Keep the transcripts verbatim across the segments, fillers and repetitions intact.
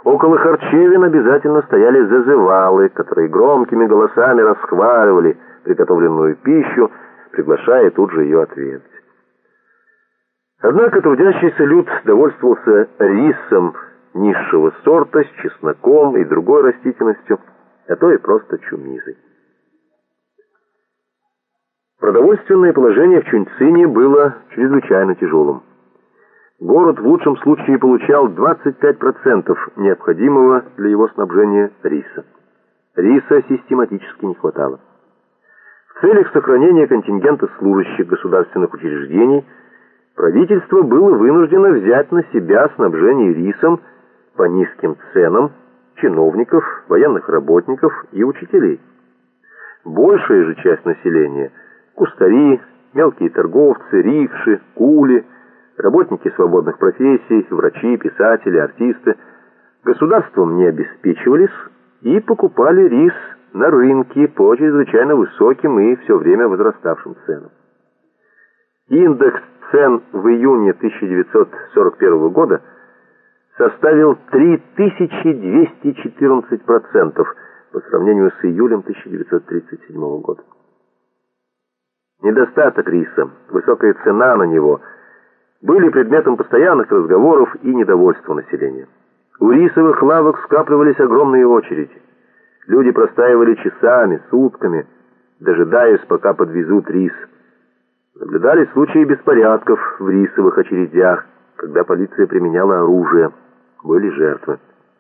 Около харчевин обязательно стояли зазывалы, которые громкими голосами расхваливали приготовленную пищу, приглашая тут же ее отведать. Однако трудящийся люд довольствовался рисом низшего сорта с чесноком и другой растительностью, а то и просто чумизой. Продовольственное положение в Чуньцине было чрезвычайно тяжелым. Город в лучшем случае получал двадцать пять процентов необходимого для его снабжения риса. Риса систематически не хватало. В целях сохранения контингента служащих государственных учреждений правительство было вынуждено взять на себя снабжение рисом по низким ценам чиновников, военных работников и учителей. Большая же часть населения – кустари, мелкие торговцы, рикши, кули, работники свободных профессий, врачи, писатели, артисты – государством не обеспечивались и покупали рис на рынке по чрезвычайно высоким и все время возраставшим ценам. Индекс цен в июне тысяча девятьсот сорок первого года составил три тысячи двести четырнадцать процентов по сравнению с июлем тысяча девятьсот тридцать седьмого года. Недостаток риса, высокая цена на него были предметом постоянных разговоров и недовольства населения. У рисовых лавок скапливались огромные очереди. Люди простаивали часами, сутками, дожидаясь, пока подвезут рис. Наблюдались случаи беспорядков в рисовых очередях, когда полиция применяла оружие. Были жертвы.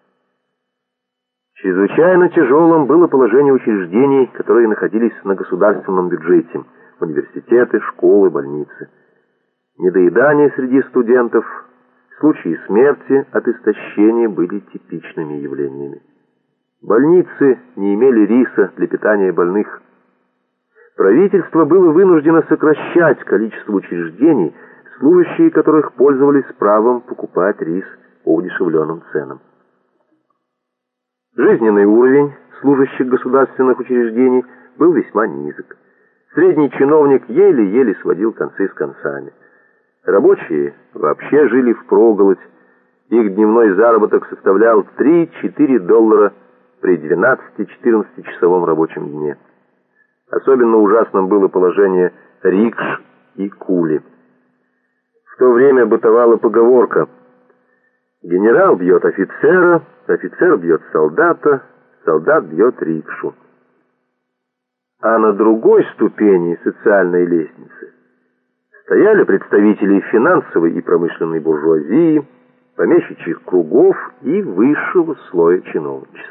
Чрезвычайно тяжелым было положение учреждений, которые находились на государственном бюджете: университеты, школы, больницы. Недоедание среди студентов, случаи смерти от истощения были типичными явлениями. Больницы не имели риса для питания больных. Правительство было вынуждено сокращать количество учреждений, служащие которых пользовались правом покупать рис по удешевленным ценам. Жизненный уровень служащих государственных учреждений был весьма низок. Средний чиновник еле-еле сводил концы с концами. Рабочие вообще жили впроголодь. Их дневной заработок составлял три-четыре доллара при двенадцати-четырнадцатичасовом рабочем дне. Особенно ужасным было положение рикш и кули. В то время бытовала поговорка: генерал бьет офицера, офицер бьет солдата, солдат бьет рикшу. А на другой ступени социальной лестницы стояли представители финансовой и промышленной буржуазии, помещичьих кругов и высшего слоя чиновничества.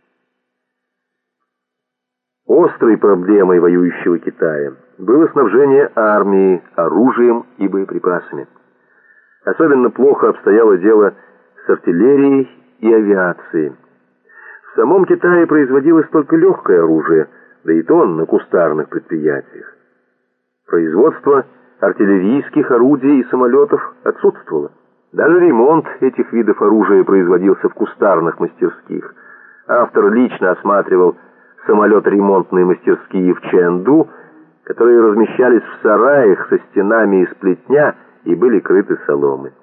Острой проблемой воюющего Китая было снабжение армии оружием и боеприпасами. Особенно плохо обстояло дело с артиллерией и авиацией. В самом Китае производилось только легкое оружие, да и то на кустарных предприятиях. Производство артиллерийских орудий и самолетов отсутствовало. Даже ремонт этих видов оружия производился в кустарных мастерских. Автор лично осматривал самолет-ремонтные мастерские в Чэнду, которые размещались в сараях со стенами из плетня и были крыты соломой.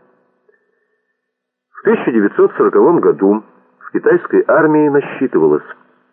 В тысяча девятьсот сороковом году в китайской армии насчитывалось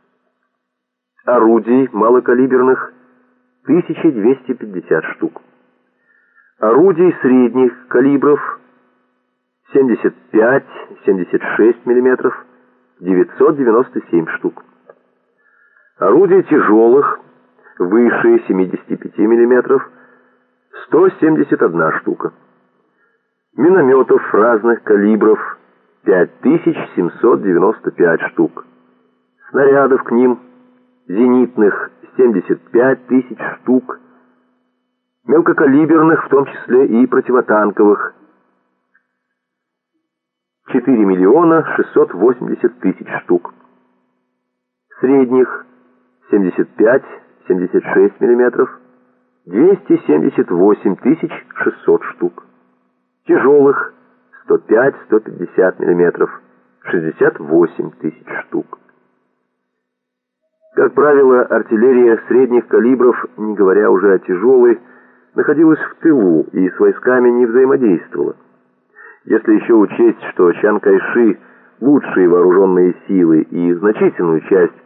орудий малокалиберных тысяча двести пятьдесят штук, орудий средних калибров семьдесят пять — семьдесят шесть миллиметров девятьсот девяносто семь штук, орудий тяжелых выше семидесяти пяти миллиметров сто семьдесят одна штука, минометов разных калибров пять тысяч семьсот девяносто пять штук, снарядов к ним зенитных семьдесят пять тысяч штук, мелкокалиберных, в том числе и противотанковых, четыре миллиона шестьсот восемьдесят тысяч штук, средних семьдесят пять — семьдесят шесть миллиметров двести семьдесят восемь тысяч шестьсот штук, тяжелых сто пять — сто пятьдесят миллиметров шестьдесят восемь тысяч штук. Как правило, артиллерия средних калибров, не говоря уже о тяжелой, находилась в тылу и с войсками не взаимодействовала. Если еще учесть, что Чан Кайши лучшие вооруженные силы и значительную часть